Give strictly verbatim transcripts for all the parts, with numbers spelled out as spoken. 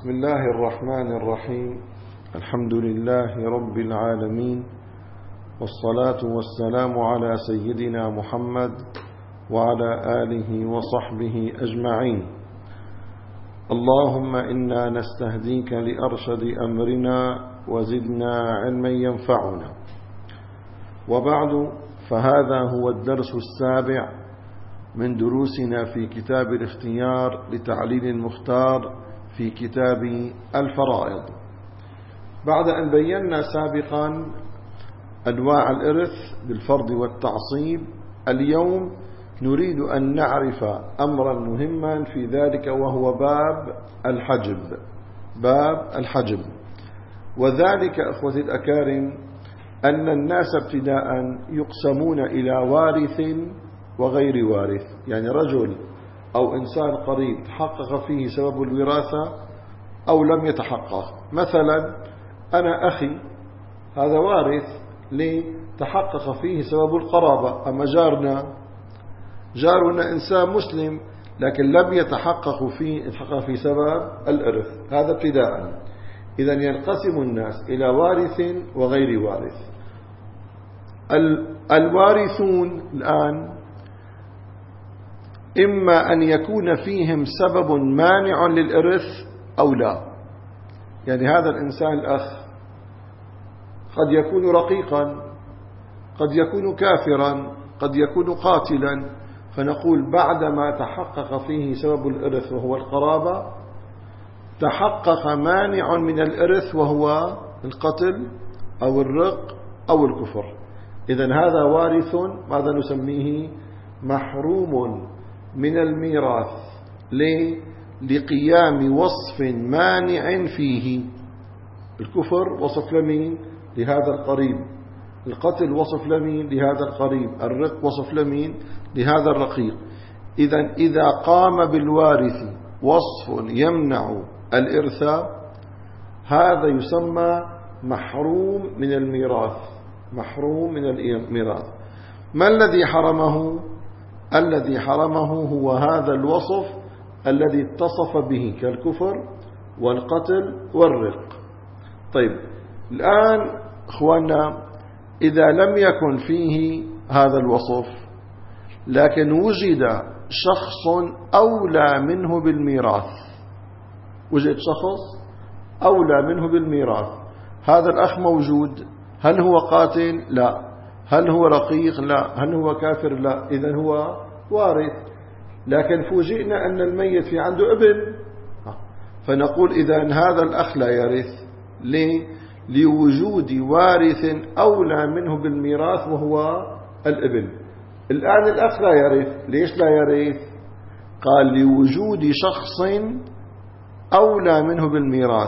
بسم الله الرحمن الرحيم. الحمد لله رب العالمين، والصلاة والسلام على سيدنا محمد وعلى آله وصحبه أجمعين. اللهم إنا نستهديك لأرشد أمرنا وزدنا علما ينفعنا. وبعد، فهذا هو الدرس السابع من دروسنا في كتاب الاختيار لتعليل المختار في كتاب الفرائض. بعد أن بينا سابقا أنواع الإرث بالفرض والتعصيب، اليوم نريد أن نعرف أمرا مهما في ذلك، وهو باب الحجب. باب الحجب، وذلك أخوتي الأكارم أن الناس ابتداء يقسمون إلى وارث وغير وارث، يعني رجل أو إنسان قريب تحقق فيه سبب الوراثة أو لم يتحقق. مثلا أنا أخي هذا وارث ليه؟ تحقق فيه سبب القرابة. أما جارنا جارنا إنسان مسلم لكن لم يتحقق فيه يتحقق في سبب الإرث. هذا ابتداء. إذن ينقسم الناس إلى وارث وغير وارث. الوارثون الآن إما أن يكون فيهم سبب مانع للإرث أو لا. يعني هذا الإنسان الأخ قد يكون رقيقا، قد يكون كافرا، قد يكون قاتلا، فنقول بعدما تحقق فيه سبب الإرث وهو القرابة، تحقق مانع من الإرث وهو القتل أو الرق أو الكفر. إذن هذا وارث، ماذا نسميه؟ محروم من الميراث. ليه؟ لقيام وصف مانع فيه. الكفر وصف لمين؟ لهذا القريب. القتل وصف لمين؟ لهذا القريب. الرق وصف لمين؟ لهذا الرقيق. إذن إذا قام بالوارث وصف يمنع الإرث، هذا يسمى محروم من الميراث. محروم من الميراث. ما الذي حرمه؟ الذي حرمه هو هذا الوصف الذي اتصف به كالكفر والقتل والرق. طيب الآن أخوانا، إذا لم يكن فيه هذا الوصف لكن وجد شخص أولى منه بالميراث، وجد شخص أولى منه بالميراث. هذا الأخ موجود، هل هو قاتل؟ لا. هل هو رقيق؟ لا. هل هو كافر؟ لا. إذن هو وارث. لكن فوجئنا أن الميت في عنده ابن، فنقول إذن هذا الأخ لا يرث. ليه؟ لوجود وارث أولى منه بالميراث وهو الابن. الآن الأخ لا يرث. ليش لا يرث؟ قال لوجود شخص أولى منه بالميراث.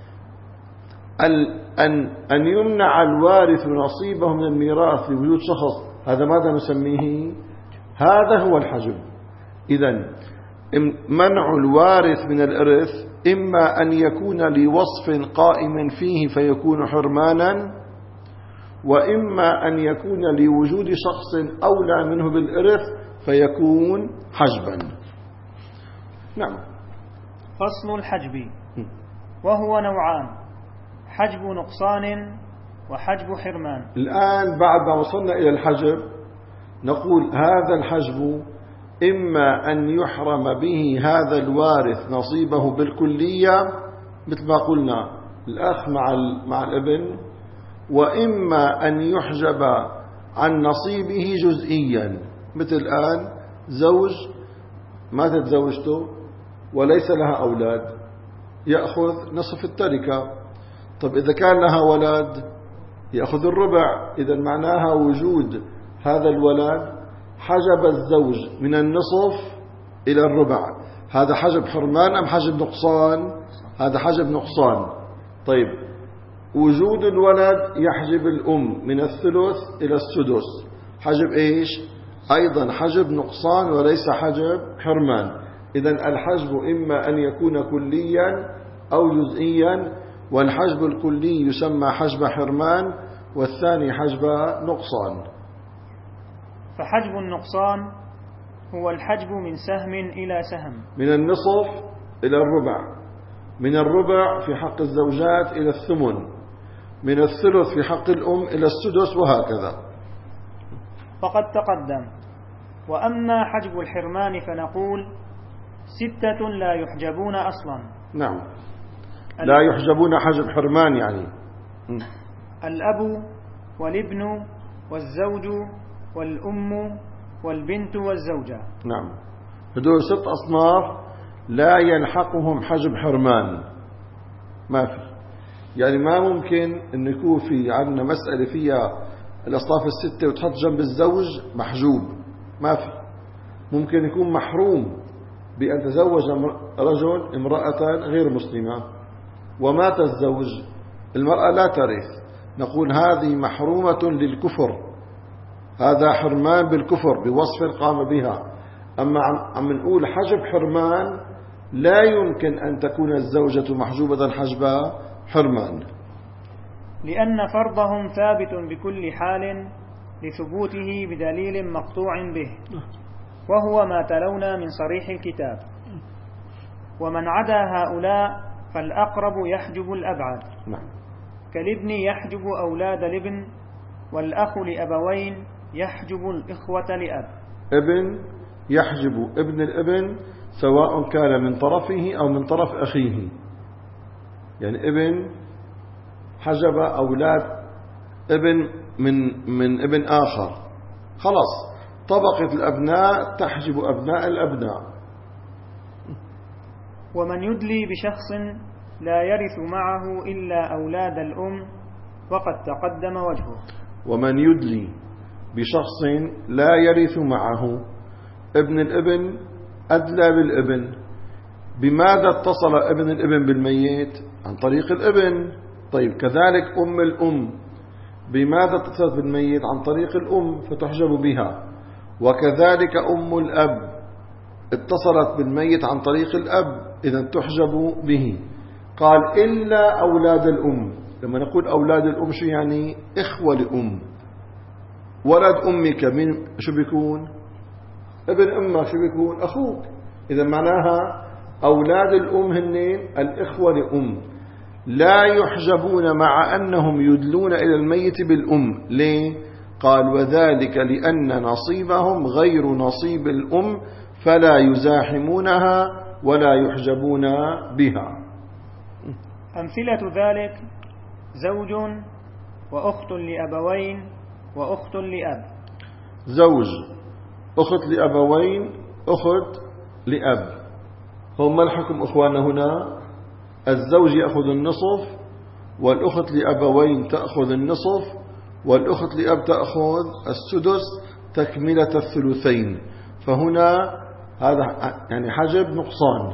أن أن يمنع الوارث نصيبه من الميراث لوجود شخص، هذا ماذا نسميه؟ هذا هو الحجب. إذن منع الوارث من الإرث إما أن يكون لوصف قائم فيه فيكون حرمانا، وإما أن يكون لوجود شخص أولى منه بالإرث فيكون حجبا. نعم. فصل الحجب، وهو نوعان: حجب نقصان وحجب حرمان. الآن بعد ما وصلنا إلى الحجب نقول هذا الحجب إما أن يحرم به هذا الوارث نصيبه بالكلية مثل ما قلنا الأخ مع مع الابن، وإما أن يحجب عن نصيبه جزئيا. مثل الآن زوج ماتت زوجته وليس لها أولاد، يأخذ نصف التركة. طب إذا كان لها ولد يأخذ الربع. إذا معناها وجود هذا الولد حجب الزوج من النصف إلى الربع. هذا حجب حرمان أم حجب نقصان؟ هذا حجب نقصان. طيب وجود الولد يحجب الأم من الثلث إلى السدس. حجب إيش؟ أيضا حجب نقصان وليس حجب حرمان. إذن الحجب إما أن يكون كليا أو جزئيا، والحجب الكلي يسمى حجب حرمان، والثاني حجب نقصان. فحجب النقصان هو الحجب من سهم إلى سهم، من النصف إلى الربع. من الربع في حق الزوجات إلى الثمن، من الثلث في حق الأم إلى السدس، وهكذا. فقد تقدم. وأما حجب الحرمان فنقول ستة لا يحجبون أصلا. نعم، لا يحجبون حجب حرمان يعني الأب والابن والزوج والأم والبنت والزوجة. نعم، هدول ست أصناف لا يلحقهم حجب حرمان، ما في، يعني ما ممكن أن يكون في عندنا مسألة فيها الأصناف الستة وتحط جنب الزوج محجوب، ما في. ممكن يكون محروم بأن تزوج رجل امرأة غير مسلمة ومات الزوج، المرأة لا ترث، نقول هذه محرومة للكفر، هذا حرمان بالكفر بوصف قام بها. أما عم نقول حجب حرمان لا يمكن أن تكون الزوجة محجوبة حجب حرمان، لأن فرضهم ثابت بكل حال لثبوته بدليل مقطوع به، وهو ما تلونا من صريح الكتاب. ومن عدا هؤلاء فالأقرب يحجب الأبعد. نعم. كالابن يحجب أولاد الابن، والأخ لأبوين يحجب الإخوة لأب. ابن يحجب ابن الابن سواء كان من طرفه أو من طرف أخيه، يعني ابن حجب أولاد ابن من من ابن آخر، خلاص طبقة الأبناء تحجب أبناء الأبناء. ومن يدلي بشخص لا يرث معه إلا أولاد الأم وقد تقدم وجهه. ومن يدلي بشخص لا يرث معه ابن الابن أدلى بالابن. بماذا اتصل ابن الابن بالميت؟ عن طريق الابن. طيب كذلك أم الأم بماذا اتصلت بالميت؟ عن طريق الأم فتحجب بها. وكذلك أم الأب اتصلت بالميت عن طريق الأب، إذن تحجب به. قال إلا أولاد الأم. لما نقول أولاد الأم شو يعني؟ إخوة لأم. ولد أمك من شو بيكون؟ ابن أمك شو بيكون؟ أخوك. إذا معناها أولاد الأم هنين الإخوة لأم، لا يحجبون مع أنهم يدلون إلى الميت بالأم. ليه؟ قال وذلك لأن نصيبهم غير نصيب الأم فلا يزاحمونها ولا يحجبون بها. أمثلة ذلك زوج وأخت لأبوين وأخت لأب. زوج، أخت لأبوين، أخت لأب. هم ما الحكم أخوانا هنا؟ الزوج يأخذ النصف، والأخت لأبوين تأخذ النصف، والأخت لأب تأخذ السدس تكملة الثلثين. فهنا هذا يعني حجب نقصان.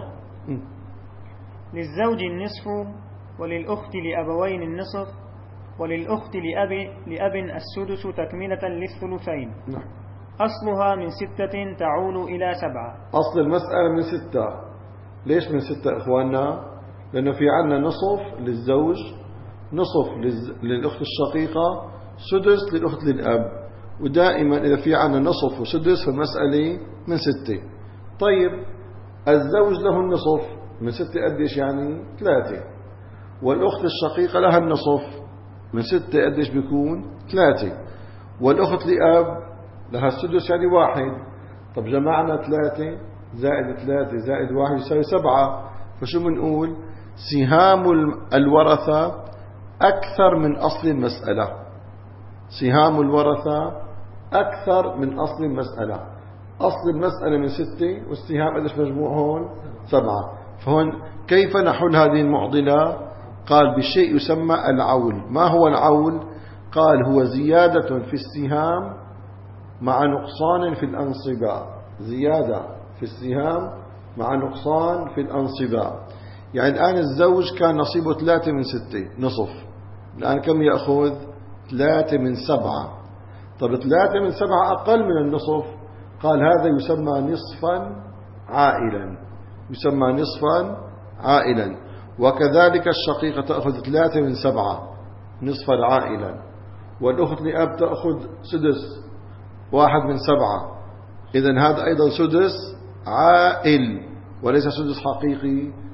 للزوج النصف، وللأخت لأبوين النصف، وللأخت لأب, لأب السدس تكملة للثلثين. نعم. أصلها من ستة تعول إلى سبعة. أصل المسألة من ستة. ليش من ستة إخواننا؟ لأنه في عنا نصف للزوج، نصف للأخت الشقيقة، سدس للأخت للأب. ودائما إذا في عنا نصف وسدس فالمسألة من ستة. طيب الزوج له النصف من ستة قديش يعني؟ ثلاثة. والأخت الشقيقة لها النصف من ستة قديش بيكون؟ ثلاثة. والأخت لأب لها السدس يعني واحد. طب جمعنا ثلاثة زائد ثلاثة زائد واحد يساوي سبعة. فشو بنقول؟ سهام الورثة أكثر من أصل المسألة. سهام الورثة أكثر من أصل المسألة. أصل المسألة من ستة والسهام قديش مجموع هون؟ سبعة. فهون كيف نحل هذه المعضلة؟ قال بشيء يسمى العول. ما هو العول؟ قال هو زيادة في السهام مع نقصان في الأنصبة. زيادة في السهام مع نقصان في الأنصبة. يعني الآن الزوج كان نصيبه ثلاثة من ستة نصف، الآن كم يأخذ؟ ثلاثة من سبعة. طب ثلاثة من سبعة أقل من النصف. قال هذا يسمى نصفا عائلا، يسمى نصفا عائلا. وكذلك الشقيقة تأخذ ثلاثة من سبعة نصفا عائلا، والأخت لأب تأخذ سدس واحد من سبعة. إذن هذا أيضا سدس عائل وليس سدس حقيقي.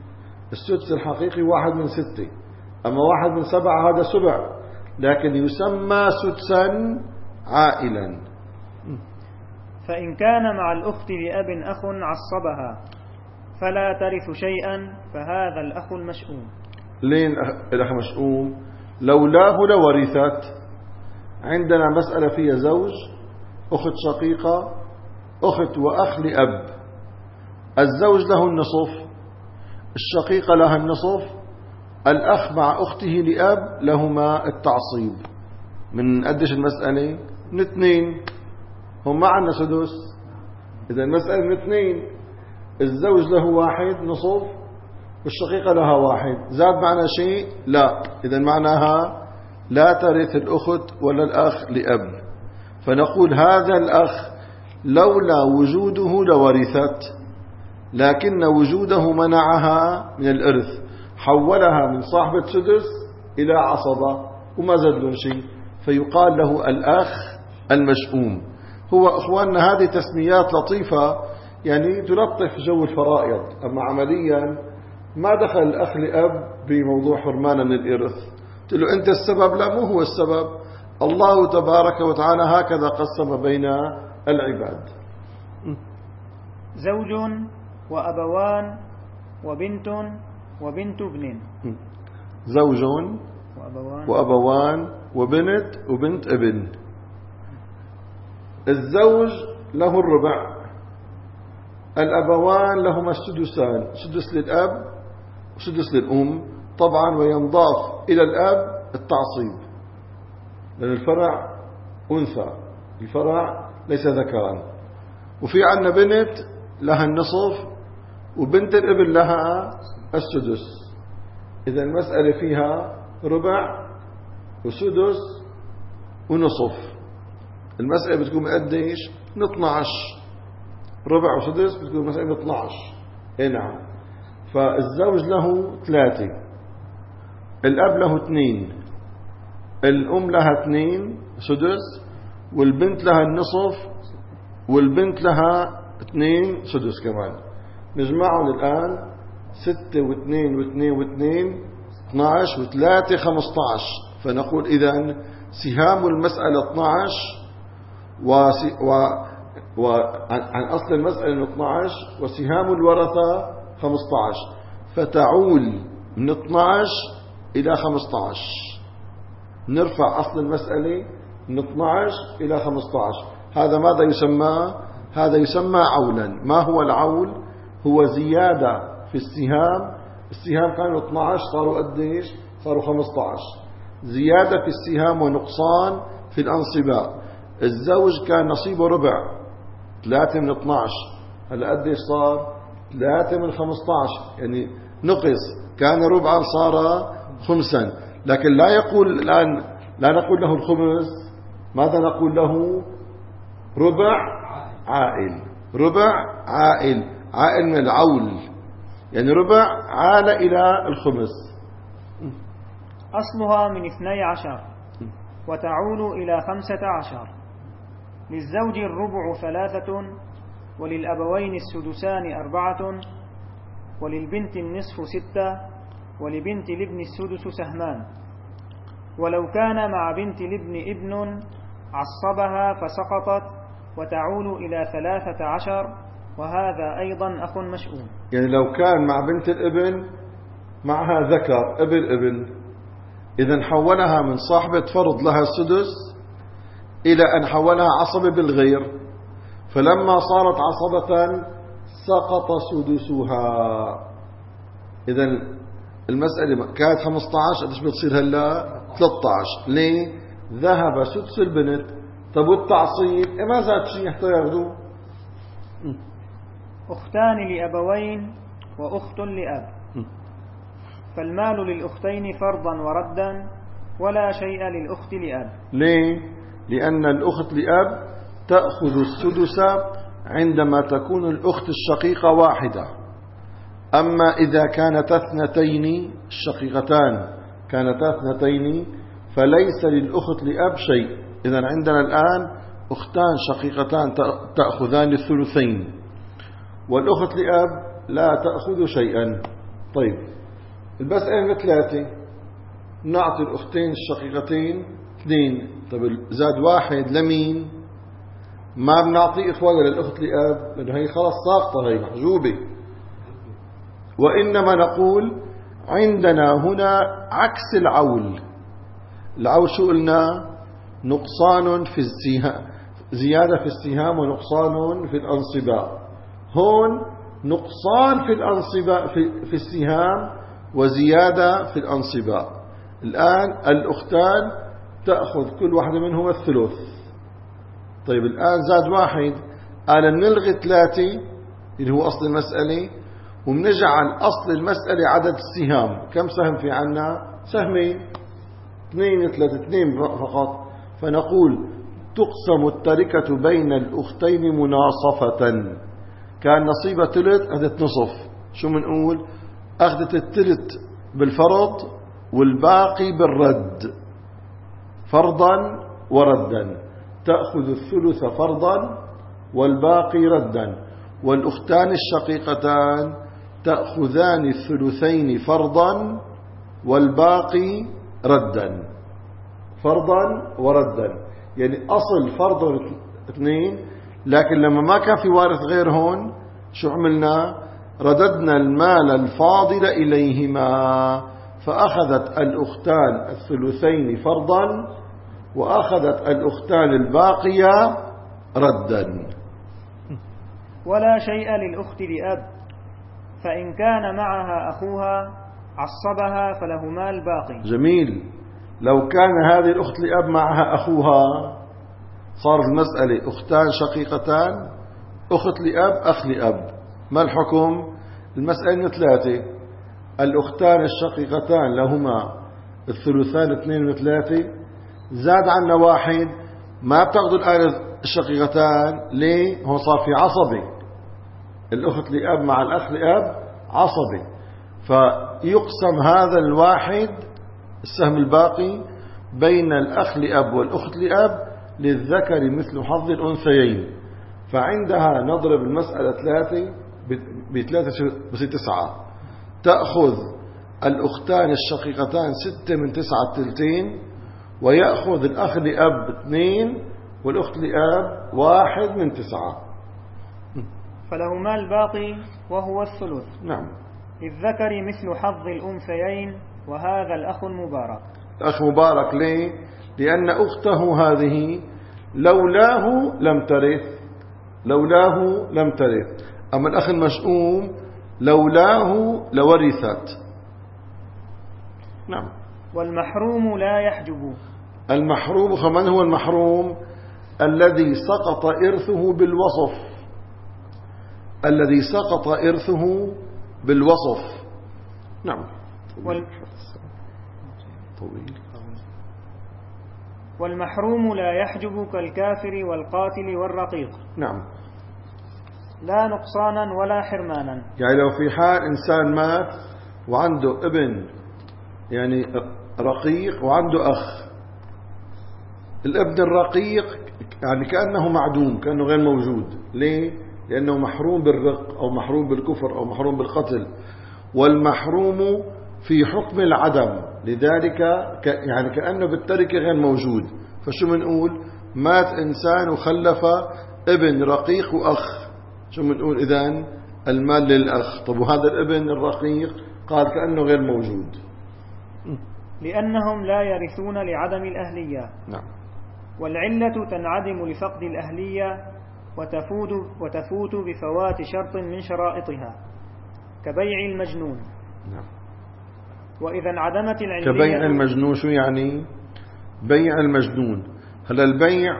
السدس الحقيقي واحد من ستة، أما واحد من سبعة هذا سبع، لكن يسمى سدسا عائلا. فإن كان مع الأخت لأب أخ عصبها فلا ترث شيئا فهذا الأخ المشؤوم. لين الأخ مشؤوم؟ لولاه لورثت. عندنا مسألة فيها زوج، أخت شقيقة، أخت وأخ لأب. الزوج له النصف، الشقيقة لها النصف، الأخ مع أخته لأب لهما التعصيب. من قدش المسألة؟ من اثنين. هم معنا سدس، إذا المسألة من اثنين. الزوج له واحد نصف والشقيقة لها واحد. زاد معنا شيء؟ لا. إذا معناها لا ترث الأخت ولا الأخ لأب. فنقول هذا الأخ لولا وجوده لورثت، لكن وجوده منعها من الإرث، حولها من صاحبة سدس إلى عصبة وما زاد لهم شيء، فيقال له الأخ المشؤوم. هو أخواننا هذه تسميات لطيفة يعني تلطف جو الفرائض، أما عمليا ما دخل الأخ لأب بموضوع حرمانا من الإرث. قلت له أنت السبب؟ لا، مو هو السبب، الله تبارك وتعالى هكذا قسم بين العباد. زوج وأبوان وبنت وبنت ابن. زوج وأبوان, وأبوان وبنت وبنت ابن. الزوج له الربع، الأبوان لهما السدسان، سدس للأب وسدس للأم طبعا، وينضاف إلى الأب التعصيب، لأن الفرع أنثى، الفرع ليس ذكرا. وفي عنا بنت لها النصف وبنت الابن لها السدس. إذا المسألة فيها ربع وسدس ونصف. المسألة بتكون قديش؟ من اثناشر. ربع وسدس بتكون مسألة من اثناشر. اي نعم. فالزوج له ثلاثة، الأب له اثنين، الأم لها اثنين سدس، والبنت لها النصف، والبنت لها اثنين سدس كمان. نجمعهم الآن ستة واثنين واثنين واثنين اثناشر وثلاثة خمسطعش. فنقول إذن سهام المسألة اثناشر وسي و وعن عن أصل المسألة من اثناشر، وسهام الورثة خمسطعش، فتعول من اثناشر إلى خمسطعش. نرفع أصل المسألة من اثناشر إلى خمسطعش. هذا ماذا يسمى؟ هذا يسمى عولا. ما هو العول؟ هو زيادة في السهام. السهام كانوا اثناشر صاروا قديش؟ صاروا خمسطعش. زيادة في السهام ونقصان في الأنصباء. الزوج كان نصيبه ربع، ثلاثة من اثناشر، هلا قديش صار؟ ثلاثة من خمسطعش، يعني نقص. كان ربعا صار خمسا. لكن لا يقول الآن، لا نقول له الخمس، ماذا نقول له؟ ربع عائل. ربع عائل، عائل من العول، يعني ربع عال إلى الخمس. أصلها من اثني عشر وتعول إلى خمسة عشر. للزوج الربع ثلاثة، وللأبوين السدسان أربعة، وللبنت النصف ستة، ولبنت الابن السدس سهمان. ولو كان مع بنت الابن ابن عصبها فسقطت وتعول إلى ثلاثة عشر، وهذا أيضا أخ مشؤوم. يعني لو كان مع بنت الابن معها ذكر ابن ابن، إذن حولها من صاحبة فرض لها السدس إلى أن حولها عصبة بالغير، فلما صارت عصبة سقط سدسها. إذن المسألة كانت خمسة عشر، قديش بتصير هلا؟ ثلاثة عشر. ليه؟ ذهب سدس البنت. طب والتعصيب إيه ما زاد شيء حتى ياخذوه. أختان لأبوين وأخت لأب، فالمال للأختين فرضا وردا، ولا شيء للأخت لأب. ليه؟ لأن الأخت لأب تأخذ السدس عندما تكون الأخت الشقيقة واحدة. أما إذا كانتا اثنتين، الشقيقتان كانتا اثنتين، فليس للأخت لأب شيء. إذن عندنا الآن أختان شقيقتان تأخذان الثلثين، والأخت لأب لا تأخذ شيئا. طيب، المسألة ثلاثة، نعطي الأختين الشقيقتين اثنين. طب زاد واحد لمين؟ ما بنعطي إخوة للأخت لأب، لأنه هي خلاص ساقطة، هي محجوبة. وإنما نقول عندنا هنا عكس العول. العول شو قلنا؟ نقصان في السهام، زيادة في السهام ونقصان في الأنصباء. هون نقصان في الأنصباء في, في السهام وزيادة في الأنصباء. الآن الأختان تأخذ كل واحدة منهما الثلث. طيب الآن زاد واحد، قال نلغي ثلاثة اللي هو أصل المسألة، ومنجعل أصل المسألة عدد السهام. كم سهم في عنا؟ سهمين، اثنين ثلاثة، اثنين فقط. فنقول تقسم التركة بين الأختين مناصفة. كان نصيبة ثلث، أخذت نصف. شو منقول؟ أخذت الثلث بالفرض والباقي بالرد، فرضا وردا. تأخذ الثلث فرضا والباقي ردا. والأختان الشقيقتان تأخذان الثلثين فرضا والباقي ردا، فرضا وردا. يعني أصل فرض اثنين، لكن لما ما كان في وارث غير هون شو عملنا؟ رددنا المال الفاضل إليهما، فأخذت الأختان الثلثين فرضا وأخذت الأختان الباقية ردا. ولا شيء للأخت لأب، فإن كان معها أخوها عصبها فلهما الباقي. جميل. لو كان هذه الأخت لأب معها أخوها، صارت المسألة أختان شقيقتان، أخت لأب، أخ لأب. ما الحكم؟ المسألة ثلاثة، الأختان الشقيقتان لهما الثلثان اثنين وثلاثة، زاد عنا واحد، ما بتاخذوا الآن الشقيقتان. ليه؟ هون صار في عصبة، الأخت لأب مع الأخ لأب عصبة، فيقسم هذا الواحد السهم الباقي بين الأخ لأب والأخت لأب للذكر مثل حظ الأنثيين. فعندها نضرب المسألة ثلاثة بثلاثة بس تسعة، تأخذ الأختان الشقيقتان ستة من تسعة الثلثين، ويأخذ الأخ لأب اثنين والأخت لأب واحد من تسعة، فلهما الباقي وهو الثلث. نعم. للذكر مثل حظ الأنثيين، وهذا الأخ المبارك. الأخ مبارك ليه؟ لأن أخته هذه لولاه لم ترث، لولاه لم ترث. أما الأخ المشؤوم لولاه لورثت. نعم. والمحروم لا يحجب. المحروم، فمن هو المحروم؟ الذي سقط إرثه بالوصف، الذي سقط إرثه بالوصف. نعم. وال... طويل. والمحروم لا يحجب كالكافر والقاتل والرقيق. نعم. لا نقصانا ولا حرمانا. يعني لو في حال إنسان مات وعنده ابن يعني رقيق وعنده أخ، الابن الرقيق يعني كأنه معدوم، كأنه غير موجود. ليه؟ لأنه محروم بالرق أو محروم بالكفر أو محروم بالقتل. والمحروم في حكم العدم، لذلك يعني كأنه بالتركة غير موجود. فشو منقول؟ مات إنسان وخلف ابن رقيق وأخ، شو منقول إذن؟ المال للأخ. طب وهذا الابن الرقيق قال كأنه غير موجود، لأنهم لا يرثون لعدم الأهلية. نعم. والعلة تنعدم لفقد الأهلية وتفوت, وتفوت بفوات شرط من شرائطها كبيع المجنون. نعم. وإذا انعدمت العلية. كبيع المجنون شو يعني؟ بيع المجنون، هلا البيع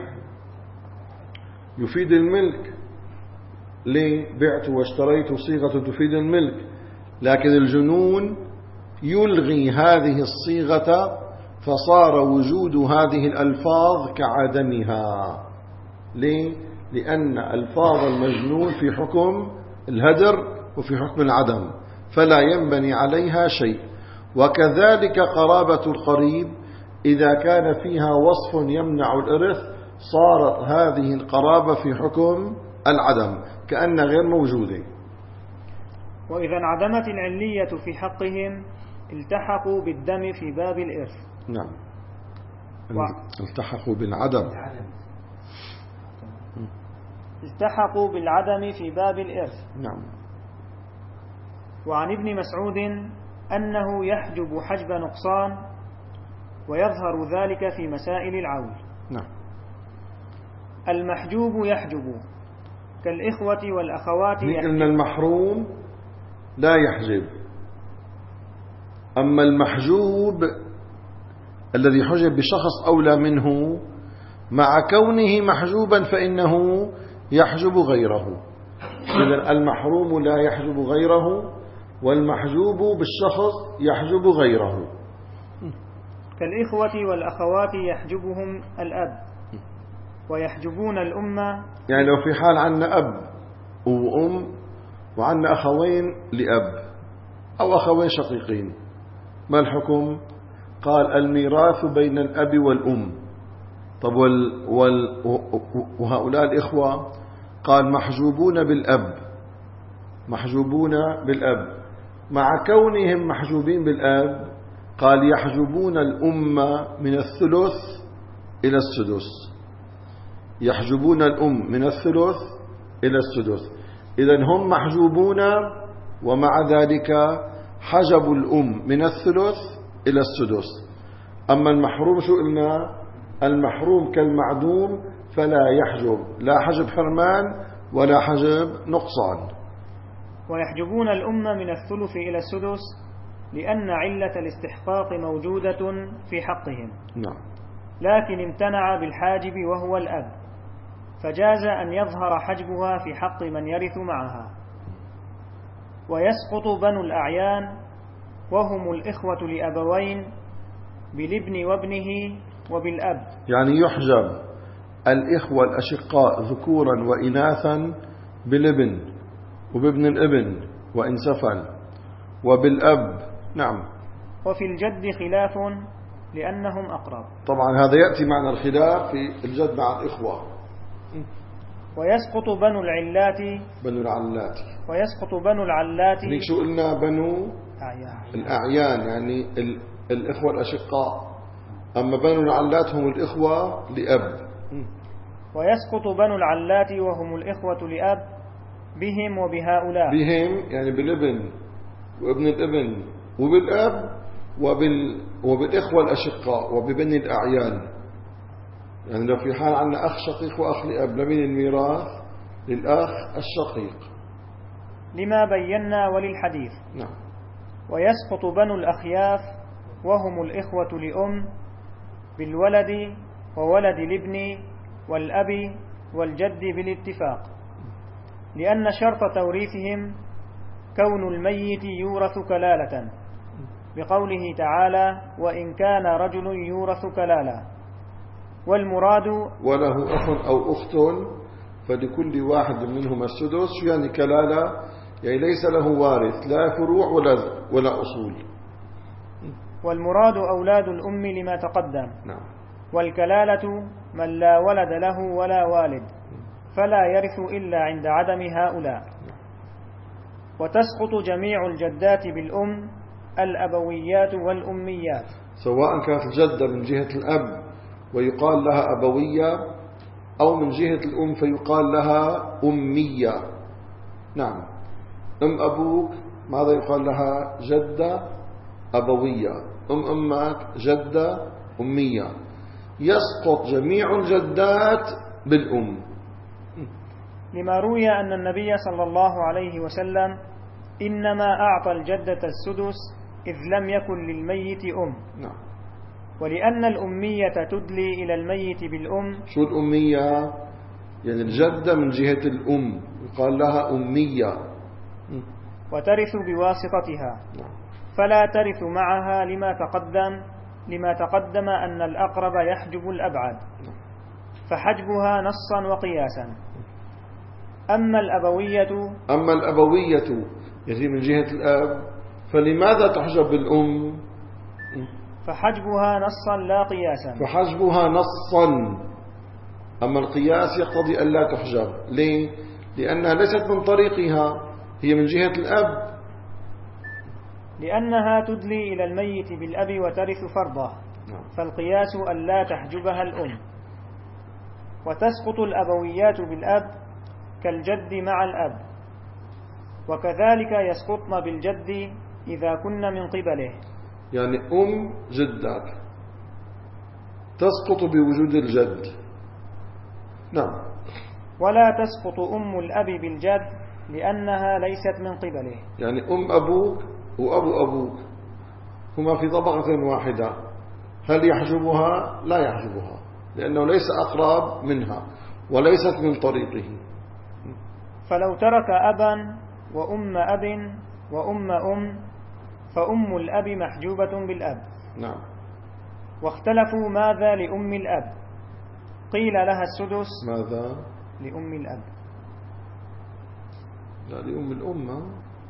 يفيد الملك. ليه؟ بعت واشتريت صيغة تفيد الملك، لكن الجنون يلغي هذه الصيغة، فصار وجود هذه الألفاظ كعدمها. ليه؟ لأن ألفاظ المجنون في حكم الهدر وفي حكم العدم، فلا ينبني عليها شيء. وكذلك قرابة القريب إذا كان فيها وصف يمنع الإرث، صارت هذه القرابة في حكم العدم كأن غير موجودة. وإذا انعدمت العلية في حقهم التحقوا بالدم في باب الإرث. نعم. و... التحقوا بالعدم. التحقوا بالعدم في باب الإرث. نعم. وعن ابن مسعود أنه يحجب حجب نقصان ويظهر ذلك في مسائل العول. نعم. المحجوب يحجب كالإخوة والأخوات. إن المحروم لا يحجب، أما المحجوب الذي حجب بشخص أولى منه مع كونه محجوبا فإنه يحجب غيره. إذن المحروم لا يحجب غيره، والمحجوب بالشخص يحجب غيره. كالإخوة والأخوات يحجبهم الأب ويحجبون الأمة. يعني لو في حال عنا أب وأم وعنا أخوين لأب أو أخوين شقيقين، ما الحكم؟ قال الميراث بين الأب والأم. طب وال وال وهؤلاء الإخوة قال محجوبون بالأب، محجوبون بالأب مع كونهم محجوبين بالأب قال يحجبون الأمة من الثلث إلى السدس، يحجبون الأم من الثلث إلى السدس. إذن هم محجوبون ومع ذلك حجبوا الأم من الثلث إلى السدس. أما المحروم شو قلنا؟ المحروم كالمعدوم فلا يحجب، لا حجب حرمان ولا حجب نقصان. ويحجبون الأمة من الثلث إلى السدس لأن علة الاستحقاق موجودة في حقهم. نعم. لكن امتنع بالحاجب وهو الأب، فجاز أن يظهر حجبها في حق من يرث معها. ويسقط بنو الأعيان وهم الإخوة لأبوين بالابن وابنه وبالأب. يعني يحجب الإخوة الأشقاء ذكورا وإناثا بالابن وبابن الابن وإن سفل وبالأب. نعم. وفي الجد خلاف لأنهم أقرب. طبعا هذا يأتي معنا الخلاف في الجد مع الإخوة. ويسقط بنو العلات بنو العلات ويسقط بنو العلات. هيك شو قلنا؟ بنو أعيان. الأعيان يعني الإخوة الأشقاء، أما بنو العلات هم الإخوة لأب. ويسقط بنو العلات وهم الإخوة لأب بهم وبهؤلاء. بهم يعني بالابن وابن الابن وبالأب وبال وبالإخوة الأشقاء وببني الأعيان. يعني لو في حال عندنا أخ شقيق وأخ لأب لمن الميراث؟ للأخ الشقيق لما بينا وللحديث. نعم. ويسقط بنو الأخياف وهم الإخوة لأم بالولد وولد الابن والأب والجد بالاتفاق، لأن شرط توريثهم كون الميت يورث كلالة، بقوله تعالى وإن كان رجل يورث كلالة. والمراد وله أخ أو أخت فلكل واحد منهما السدس. شو يعني كلالة؟ يعني ليس له وارث لا فروع ولا ولا أصول. والمراد أولاد الأم لما تقدم. نعم. والكلالة من لا ولد له ولا والد فلا يرث إلا عند عدم هؤلاء. وتسقط جميع الجدات بالأم الأبويات والأميات، سواء كانت الجدة من جهة الأب ويقال لها أبوية أو من جهة الأم فيقال لها أمية. نعم. أم أبوك ماذا يقال لها؟ جدة أبوية. أم أمك جدة أمية. يسقط جميع الجدات بالأم، لما روي أن النبي صلى الله عليه وسلم إنما أعطى الجدة السدس إذ لم يكن للميت أم. نعم. ولأن الأمية تدلي إلى الميت بالأم. شو الأمية؟ يعني الجدة من جهة الأم يقال لها أمية، وترث بواسطتها. نعم. فلا ترث معها لما تقدم لما تقدم أن الأقرب يحجب الأبعد، فحجبها نصا وقياسا. أما الأبوية أما الأبوية يعني من جهة الأب فلماذا تحجب بالأم؟ فحجبها نصا لا قياسا. فحجبها نصا، أما القياس يقتضي أن لا تحجب. ليه؟ لأنها ليست من طريقها، هي من جهة الأب. لأنها تدلي إلى الميت بالأب وترث فرضه، فالقياس ألا تحجبها الأم. وتسقط الأبويات بالأب كالجد مع الأب، وكذلك يسقطن بالجد إذا كن من قبله. يعني أم جدك تسقط بوجود الجد. نعم. ولا تسقط أم الأب بالجد لأنها ليست من قبله. يعني أم أبوك وأبو أبوك هما في طبقة واحدة، هل يحجبها؟ لا يحجبها، لأنه ليس أقرب منها وليست من طريقه. فلو ترك أبا وأم أب وأم أم فأم الأب محجوبة بالأب. نعم. واختلفوا ماذا لأم الأب، قيل لها السدس. ماذا لأم الأب؟ لا، لأم الأمة.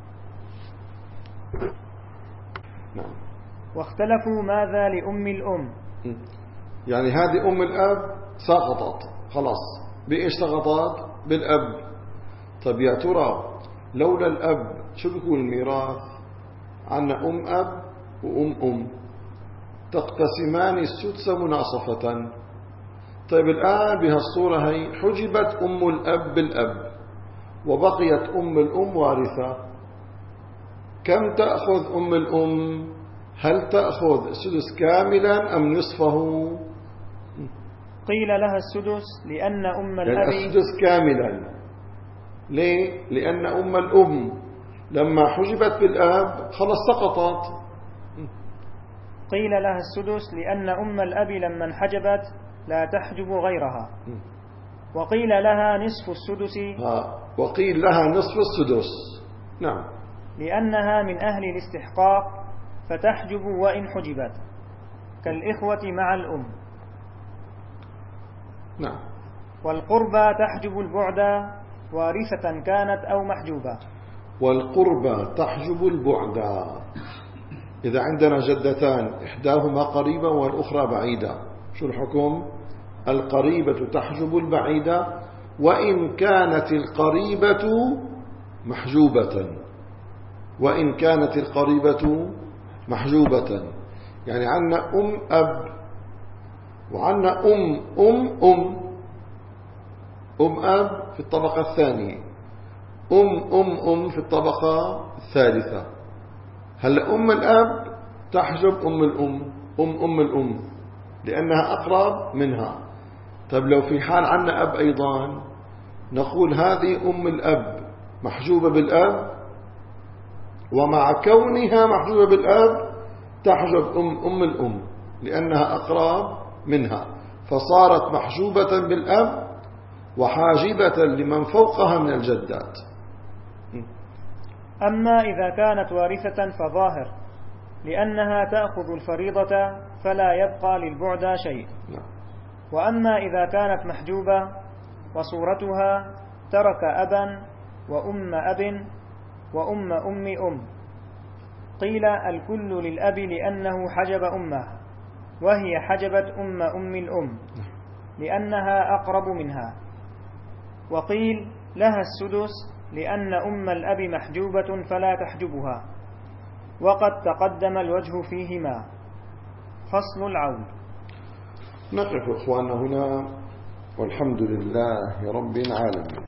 نعم. واختلفوا ماذا لأم الأم، يعني هذه أم الأب سقطت خلاص. بإيش سقطت؟ بالأب. طب يا ترى لولا الأب شو بيكون الميراث؟ عنا أم أب وأم أم تقتسمان السدس مناصفة. طيب الآن بهالصورة هي حجبت أم الأب بالأب وبقيت أم الأم وارثة. كم تأخذ أم الأم؟ هل تأخذ السدس كاملا أم نصفه؟ قيل لها السدس لأن أم الأب يعني السدس كاملا. ليه؟ لأن أم الأم لما حجبت بالأب خلص سقطت. قيل لها السدس لأن أم الأب لما انحجبت لا تحجب غيرها. وقيل لها نصف السدس. ها. وقيل لها نصف السدس. نعم. لأنها من أهل الاستحقاق فتحجب وإن حجبت، كالإخوة مع الأم. نعم. والقربى تحجب البعد وارثة كانت أو محجوبة. والقربى تحجب البعد. إذا عندنا جدتان إحداهما قريبة والأخرى بعيدة، شو الحكم؟ القريبة تحجب البعيدة وإن كانت القريبة محجوبة. وإن كانت القريبة محجوبة. يعني عنا أم أب وعنا أم أم أم أم أب في الطبقة الثانية، أم أم أم في الطبقة الثالثة. هلأ أم الأب تحجب أم الأم أم أم الأم لأنها أقرب منها. طيب لو في حال عنا أب أيضا نقول هذه أم الأب محجوبة بالأب، ومع كونها محجوبة بالأب تحجب أم أم الأم لأنها أقرب منها، فصارت محجوبة بالأب وحاجبة لمن فوقها من الجدات. أما إذا كانت وارثة فظاهر، لأنها تأخذ الفريضة فلا يبقى للبعد شيء. وأما إذا كانت محجوبة وصورتها ترك أبا وأم أب وأم أم أم، قيل الكل للأب لأنه حجب أمه، وهي حجبت أم أم الأم لأنها أقرب منها. وقيل لها السدس لأن أم الأب محجوبة فلا تحجبها. وقد تقدم الوجه فيهما. فصل العول. نقف إخواننا هنا والحمد لله رب العالمين.